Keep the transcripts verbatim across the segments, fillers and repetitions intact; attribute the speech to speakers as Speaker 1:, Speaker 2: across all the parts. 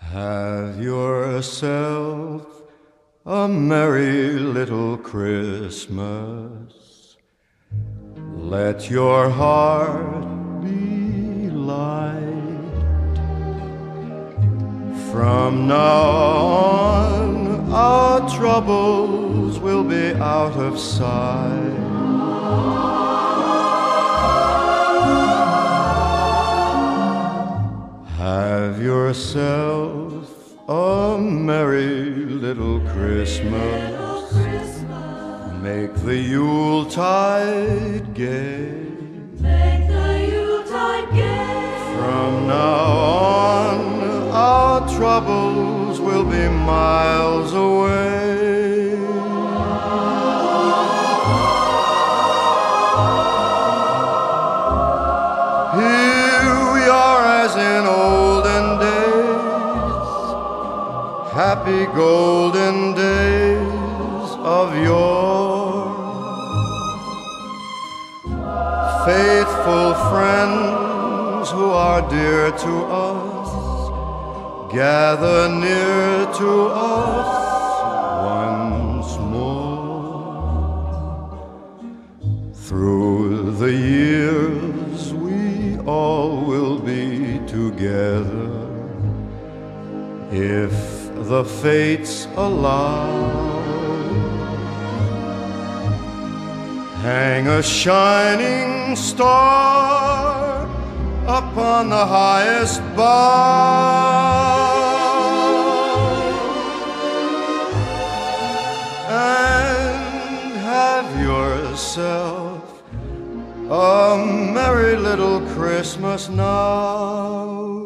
Speaker 1: Have yourself a merry little Christmas. Let your heart be light. From now on, our troubles will be out of sight. Have yourself a merry little Christmas. Make the Yuletide gay.
Speaker 2: Make the Yuletide gay.
Speaker 1: From now on, our troubles will be miles away. Here we are as in olden days, happy golden days of yore. Faithful friends who are dear to us, gather near to us once more. Through the years we all will be together, if the fates allow. Hang a shining star upon the highest bough, and have yourself a merry little Christmas now.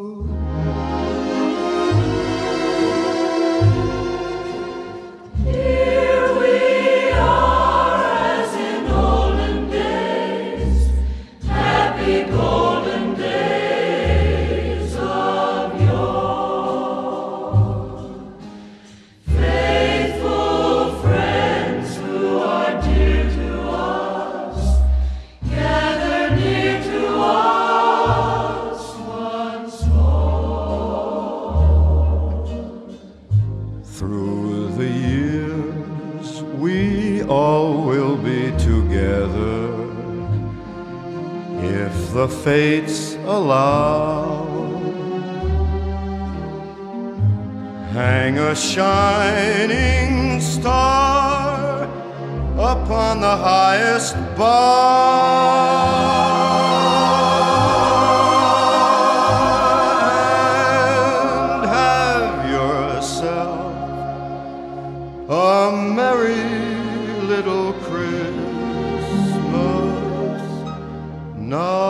Speaker 1: Through the years we all will be together, if the fates allow. Hang a shining star upon the highest bough, a merry little Christmas now.